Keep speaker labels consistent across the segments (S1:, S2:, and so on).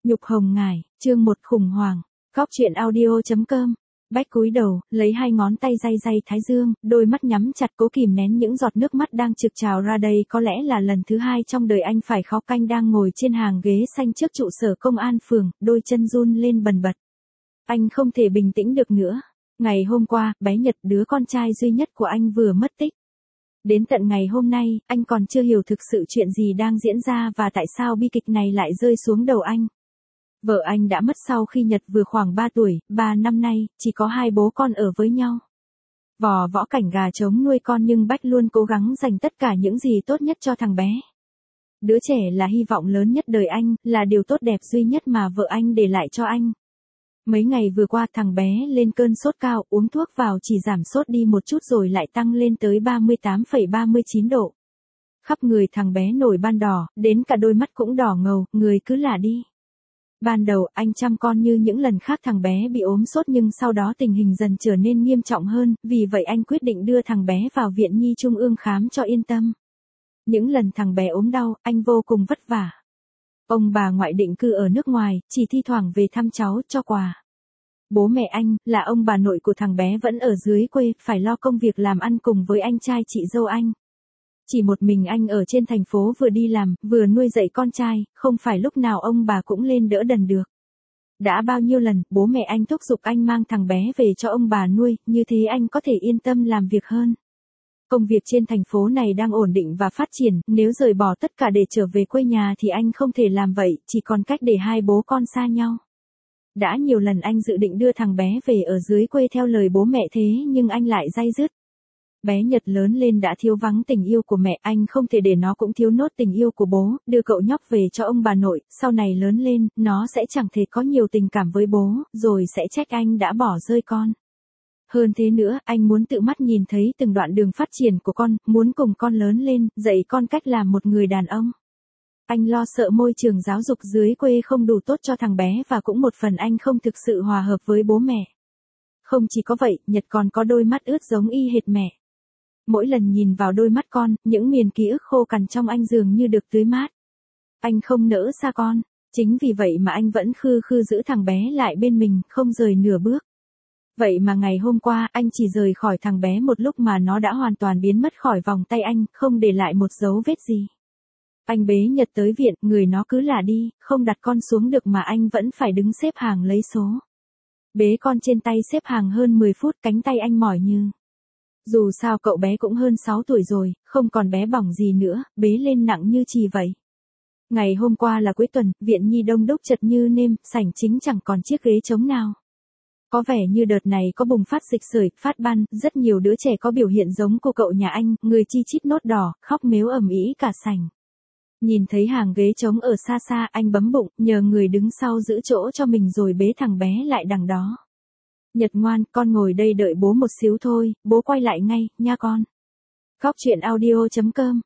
S1: Nhục hồng ngải, chương 1 khủng hoảng. Cóc truyện audio.com. Bách cúi đầu, lấy hai ngón tay day thái dương, đôi mắt nhắm chặt cố kìm nén những giọt nước mắt đang trực trào ra. Đây có lẽ là lần thứ hai trong đời anh phải khóc. Anh đang ngồi trên hàng ghế xanh trước trụ sở công an phường, đôi chân run lên bần bật. Anh không thể bình tĩnh được nữa. Ngày hôm qua, bé Nhật, đứa con trai duy nhất của anh vừa mất tích. Đến tận ngày hôm nay, anh còn chưa hiểu thực sự chuyện gì đang diễn ra và tại sao bi kịch này lại rơi xuống đầu anh. Vợ anh đã mất sau khi Nhật vừa khoảng 3 tuổi, 3 năm nay, chỉ có hai bố con ở với nhau. Võ cảnh gà trống nuôi con nhưng Bách luôn cố gắng dành tất cả những gì tốt nhất cho thằng bé. Đứa trẻ là hy vọng lớn nhất đời anh, là điều tốt đẹp duy nhất mà vợ anh để lại cho anh. Mấy ngày vừa qua thằng bé lên cơn sốt cao, uống thuốc vào chỉ giảm sốt đi một chút rồi lại tăng lên tới 38,39 độ. Khắp người thằng bé nổi ban đỏ, đến cả đôi mắt cũng đỏ ngầu, người cứ lả đi. Ban đầu anh chăm con như những lần khác thằng bé bị ốm sốt nhưng sau đó tình hình dần trở nên nghiêm trọng hơn, vì vậy anh quyết định đưa thằng bé vào viện nhi trung ương khám cho yên tâm. Những lần thằng bé ốm đau, anh vô cùng vất vả. Ông bà ngoại định cư ở nước ngoài, chỉ thi thoảng về thăm cháu, cho quà. Bố mẹ anh, là ông bà nội của thằng bé vẫn ở dưới quê, phải lo công việc làm ăn cùng với anh trai chị dâu anh. Chỉ một mình anh ở trên thành phố vừa đi làm, vừa nuôi dạy con trai, không phải lúc nào ông bà cũng lên đỡ đần được. Đã bao nhiêu lần, bố mẹ anh thúc giục anh mang thằng bé về cho ông bà nuôi, như thế anh có thể yên tâm làm việc hơn. Công việc trên thành phố này đang ổn định và phát triển, nếu rời bỏ tất cả để trở về quê nhà thì anh không thể làm vậy, chỉ còn cách để hai bố con xa nhau. Đã nhiều lần anh dự định đưa thằng bé về ở dưới quê theo lời bố mẹ thế nhưng anh lại day dứt. Bé Nhật lớn lên đã thiếu vắng tình yêu của mẹ, anh không thể để nó cũng thiếu nốt tình yêu của bố, đưa cậu nhóc về cho ông bà nội, sau này lớn lên, nó sẽ chẳng thể có nhiều tình cảm với bố, rồi sẽ trách anh đã bỏ rơi con. Hơn thế nữa, anh muốn tự mắt nhìn thấy từng đoạn đường phát triển của con, muốn cùng con lớn lên, dạy con cách làm một người đàn ông. Anh lo sợ môi trường giáo dục dưới quê không đủ tốt cho thằng bé và cũng một phần anh không thực sự hòa hợp với bố mẹ. Không chỉ có vậy, Nhật còn có đôi mắt ướt giống y hệt mẹ. Mỗi lần nhìn vào đôi mắt con, những miền ký ức khô cằn trong anh dường như được tưới mát. Anh không nỡ xa con, chính vì vậy mà anh vẫn khư giữ thằng bé lại bên mình, không rời nửa bước. Vậy mà ngày hôm qua, anh chỉ rời khỏi thằng bé một lúc mà nó đã hoàn toàn biến mất khỏi vòng tay anh, không để lại một dấu vết gì. Anh bế Nhật tới viện, người nó cứ lả đi, không đặt con xuống được mà anh vẫn phải đứng xếp hàng lấy số. Bế con trên tay xếp hàng hơn 10 phút, cánh tay anh mỏi như. Dù sao cậu bé cũng hơn 6 tuổi rồi, không còn bé bỏng gì nữa, bế lên nặng như chì vậy. Ngày hôm qua là cuối tuần, viện nhi đông đúc chật như nêm, sảnh chính chẳng còn chiếc ghế trống nào. Có vẻ như đợt này có bùng phát dịch sởi, phát ban, rất nhiều đứa trẻ có biểu hiện giống cô cậu nhà anh, người chi chít nốt đỏ, khóc mếu ầm ĩ cả sảnh. Nhìn thấy hàng ghế trống ở xa xa, anh bấm bụng, nhờ người đứng sau giữ chỗ cho mình rồi bế thằng bé lại đằng đó. Nhật ngoan, con ngồi đây đợi bố một xíu thôi, bố quay lại ngay, nha con. Cóc truyện audio.com.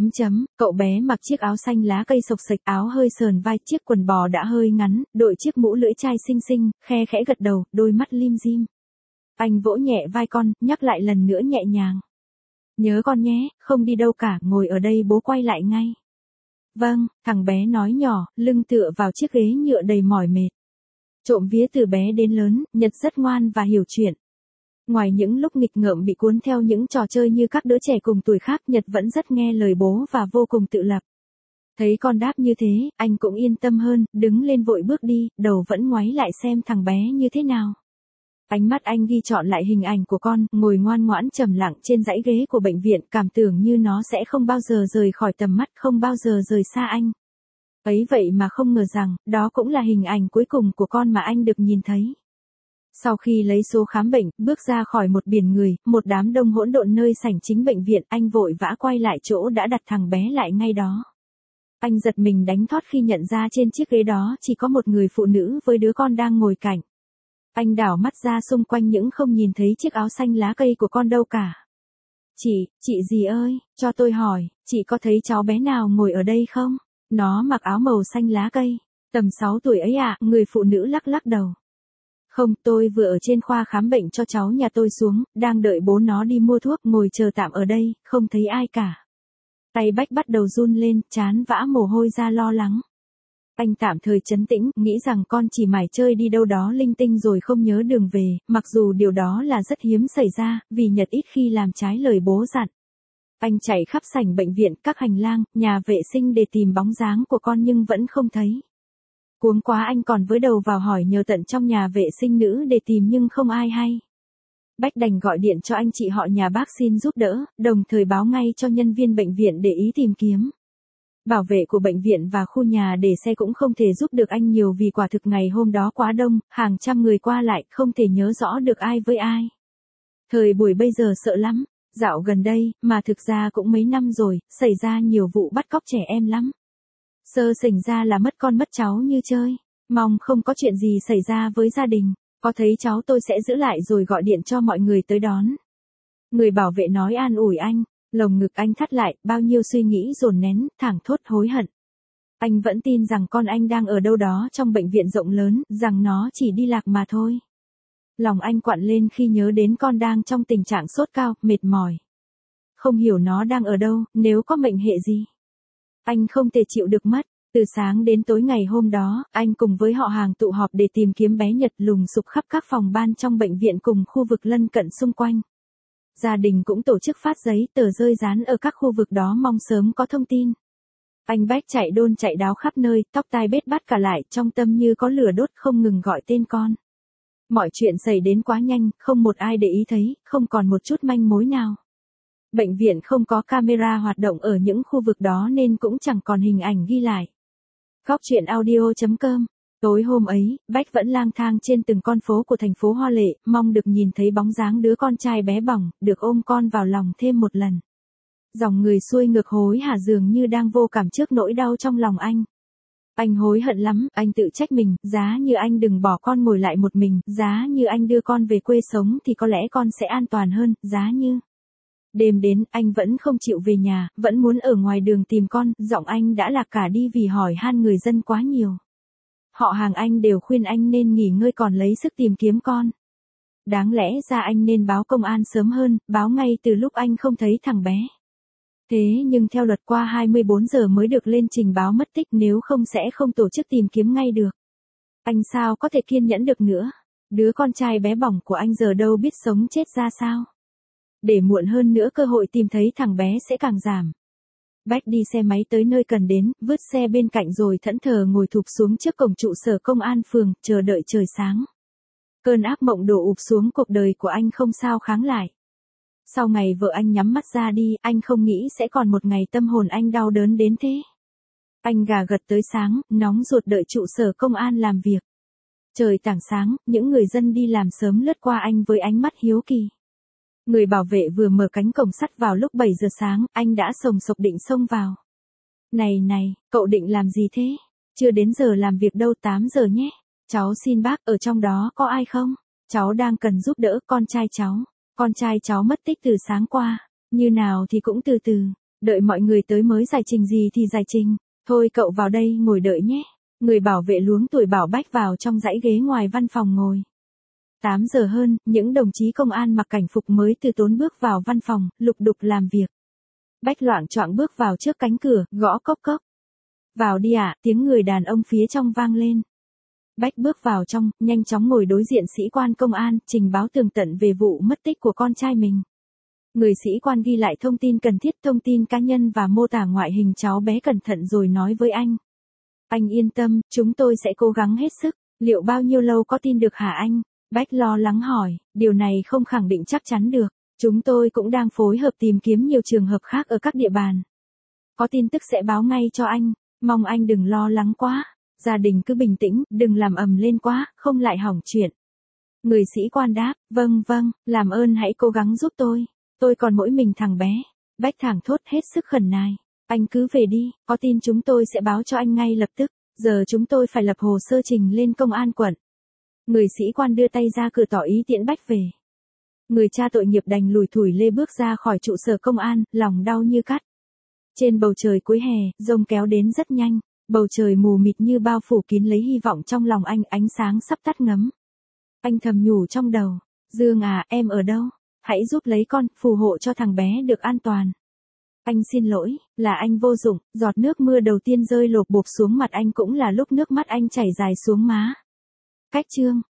S1: Cậu bé mặc chiếc áo xanh lá cây xộc xệch, áo hơi sờn vai, chiếc quần bò đã hơi ngắn, đội chiếc mũ lưỡi chai xinh xinh, khe khẽ gật đầu, đôi mắt lim dim. Anh vỗ nhẹ vai con, nhắc lại lần nữa nhẹ nhàng. Nhớ con nhé, không đi đâu cả, ngồi ở đây bố quay lại ngay. Vâng, thằng bé nói nhỏ, lưng tựa vào chiếc ghế nhựa đầy mỏi mệt. Trộm vía từ bé đến lớn, Nhật rất ngoan và hiểu chuyện. Ngoài những lúc nghịch ngợm bị cuốn theo những trò chơi như các đứa trẻ cùng tuổi khác, Nhật vẫn rất nghe lời bố và vô cùng tự lập. Thấy con đáp như thế, anh cũng yên tâm hơn, đứng lên vội bước đi, đầu vẫn ngoáy lại xem thằng bé như thế nào. Ánh mắt anh ghi trọn lại hình ảnh của con, ngồi ngoan ngoãn trầm lặng trên dãy ghế của bệnh viện, cảm tưởng như nó sẽ không bao giờ rời khỏi tầm mắt, không bao giờ rời xa anh. Ấy vậy mà không ngờ rằng, đó cũng là hình ảnh cuối cùng của con mà anh được nhìn thấy. Sau khi lấy số khám bệnh, bước ra khỏi một biển người, một đám đông hỗn độn nơi sảnh chính bệnh viện, anh vội vã quay lại chỗ đã đặt thằng bé lại ngay đó. Anh giật mình đánh thót khi nhận ra trên chiếc ghế đó chỉ có một người phụ nữ với đứa con đang ngồi cạnh. Anh đảo mắt ra xung quanh nhưng không nhìn thấy chiếc áo xanh lá cây của con đâu cả. Chị gì ơi, cho tôi hỏi, chị có thấy cháu bé nào ngồi ở đây không? Nó mặc áo màu xanh lá cây, tầm 6 tuổi ấy ạ, người phụ nữ lắc lắc đầu. Không, tôi vừa ở trên khoa khám bệnh cho cháu nhà tôi xuống, đang đợi bố nó đi mua thuốc, ngồi chờ tạm ở đây, không thấy ai cả. Tay Bách bắt đầu run lên, trán vã mồ hôi ra lo lắng. Anh tạm thời trấn tĩnh, nghĩ rằng con chỉ mải chơi đi đâu đó linh tinh rồi không nhớ đường về, mặc dù điều đó là rất hiếm xảy ra, vì Nhật ít khi làm trái lời bố dặn. Anh chạy khắp sảnh bệnh viện, các hành lang, nhà vệ sinh để tìm bóng dáng của con nhưng vẫn không thấy. Cuống quá anh còn với đầu vào hỏi nhờ tận trong nhà vệ sinh nữ để tìm nhưng không ai hay. Bách đành gọi điện cho anh chị họ nhà bác xin giúp đỡ, đồng thời báo ngay cho nhân viên bệnh viện để ý tìm kiếm. Bảo vệ của bệnh viện và khu nhà để xe cũng không thể giúp được anh nhiều vì quả thực ngày hôm đó quá đông, hàng trăm người qua lại, không thể nhớ rõ được ai với ai. Thời buổi bây giờ sợ lắm, dạo gần đây, mà thực ra cũng mấy năm rồi, xảy ra nhiều vụ bắt cóc trẻ em lắm. Sơ sỉnh ra là mất con mất cháu như chơi, mong không có chuyện gì xảy ra với gia đình, có thấy cháu tôi sẽ giữ lại rồi gọi điện cho mọi người tới đón. Người bảo vệ nói an ủi anh. Lồng ngực anh thắt lại, bao nhiêu suy nghĩ dồn nén, thảng thốt hối hận. Anh vẫn tin rằng con anh đang ở đâu đó trong bệnh viện rộng lớn, rằng nó chỉ đi lạc mà thôi. Lòng anh quặn lên khi nhớ đến con đang trong tình trạng sốt cao, mệt mỏi. Không hiểu nó đang ở đâu, nếu có mệnh hệ gì. Anh không thể chịu được mất. Từ sáng đến tối ngày hôm đó, anh cùng với họ hàng tụ họp để tìm kiếm bé Nhật lùng sục khắp các phòng ban trong bệnh viện cùng khu vực lân cận xung quanh. Gia đình cũng tổ chức phát giấy tờ rơi dán ở các khu vực đó mong sớm có thông tin. Anh Bách chạy đôn chạy đáo khắp nơi, tóc tai bết bát cả lại, trong tâm như có lửa đốt không ngừng gọi tên con. Mọi chuyện xảy đến quá nhanh, không một ai để ý thấy, không còn một chút manh mối nào. Bệnh viện không có camera hoạt động ở những khu vực đó nên cũng chẳng còn hình ảnh ghi lại. Góc truyện audio.com. Tối hôm ấy, Bách vẫn lang thang trên từng con phố của thành phố hoa lệ, mong được nhìn thấy bóng dáng đứa con trai bé bỏng, được ôm con vào lòng thêm một lần. Dòng người xuôi ngược hối hả dường như đang vô cảm trước nỗi đau trong lòng anh. Anh hối hận lắm, anh tự trách mình, giá như anh đừng bỏ con ngồi lại một mình, giá như anh đưa con về quê sống thì có lẽ con sẽ an toàn hơn, giá như... Đêm đến, anh vẫn không chịu về nhà, vẫn muốn ở ngoài đường tìm con, giọng anh đã lạc cả đi vì hỏi han người dân quá nhiều. Họ hàng anh đều khuyên anh nên nghỉ ngơi còn lấy sức tìm kiếm con. Đáng lẽ ra anh nên báo công an sớm hơn, báo ngay từ lúc anh không thấy thằng bé. Thế nhưng theo luật qua 24 giờ mới được lên trình báo mất tích, nếu không sẽ không tổ chức tìm kiếm ngay được. Anh sao có thể kiên nhẫn được nữa. Đứa con trai bé bỏng của anh giờ đâu biết sống chết ra sao. Để muộn hơn nữa cơ hội tìm thấy thằng bé sẽ càng giảm. Bách đi xe máy tới nơi cần đến, vứt xe bên cạnh rồi thẫn thờ ngồi thụp xuống trước cổng trụ sở công an phường, chờ đợi trời sáng. Cơn ác mộng đổ ụp xuống cuộc đời của anh không sao kháng lại. Sau ngày vợ anh nhắm mắt ra đi, anh không nghĩ sẽ còn một ngày tâm hồn anh đau đớn đến thế. Anh gà gật tới sáng, nóng ruột đợi trụ sở công an làm việc. Trời tảng sáng, những người dân đi làm sớm lướt qua anh với ánh mắt hiếu kỳ. Người bảo vệ vừa mở cánh cổng sắt vào lúc 7 giờ sáng, anh đã sồng sộc định xông vào. Này, cậu định làm gì thế? Chưa đến giờ làm việc đâu, 8 giờ nhé. Cháu xin bác, ở trong đó có ai không? Cháu đang cần giúp đỡ con trai cháu. Con trai cháu mất tích từ sáng qua. Như nào thì cũng từ từ. Đợi mọi người tới mới giải trình gì thì giải trình. Thôi cậu vào đây ngồi đợi nhé. Người bảo vệ luống tuổi bảo Bách vào trong dãy ghế ngoài văn phòng ngồi. 8 giờ hơn, những đồng chí công an mặc cảnh phục mới từ tốn bước vào văn phòng, lục đục làm việc. Bách loạng choạng bước vào trước cánh cửa, gõ cốc cốc. Vào đi ạ, tiếng người đàn ông phía trong vang lên. Bách bước vào trong, nhanh chóng ngồi đối diện sĩ quan công an, trình báo tường tận về vụ mất tích của con trai mình. Người sĩ quan ghi lại thông tin cần thiết, thông tin cá nhân và mô tả ngoại hình cháu bé cẩn thận rồi nói với anh. Anh yên tâm, chúng tôi sẽ cố gắng hết sức. Liệu bao nhiêu lâu có tin được hả anh? Bách lo lắng hỏi, điều này không khẳng định chắc chắn được. Chúng tôi cũng đang phối hợp tìm kiếm nhiều trường hợp khác ở các địa bàn. Có tin tức sẽ báo ngay cho anh, mong anh đừng lo lắng quá. Gia đình cứ bình tĩnh, đừng làm ầm lên quá, không lại hỏng chuyện. Người sĩ quan đáp, vâng, làm ơn hãy cố gắng giúp tôi còn mỗi mình thằng bé. Bách thảng thốt hết sức khẩn nài, anh cứ về đi, có tin chúng tôi sẽ báo cho anh ngay lập tức, giờ chúng tôi phải lập hồ sơ trình lên công an quận. Người sĩ quan đưa tay ra cửa tỏ ý tiễn Bách về. Người cha tội nghiệp đành lủi thủi lê bước ra khỏi trụ sở công an, lòng đau như cắt. Trên bầu trời cuối hè, giông kéo đến rất nhanh, bầu trời mù mịt như bao phủ kín lấy hy vọng trong lòng anh, ánh sáng sắp tắt ngấm. Anh thầm nhủ trong đầu, Dương à, em ở đâu? Hãy giúp lấy con, phù hộ cho thằng bé được an toàn. Anh xin lỗi, là anh vô dụng, giọt nước mưa đầu tiên rơi lộp bộp xuống mặt anh cũng là lúc nước mắt anh chảy dài xuống má. Cách chương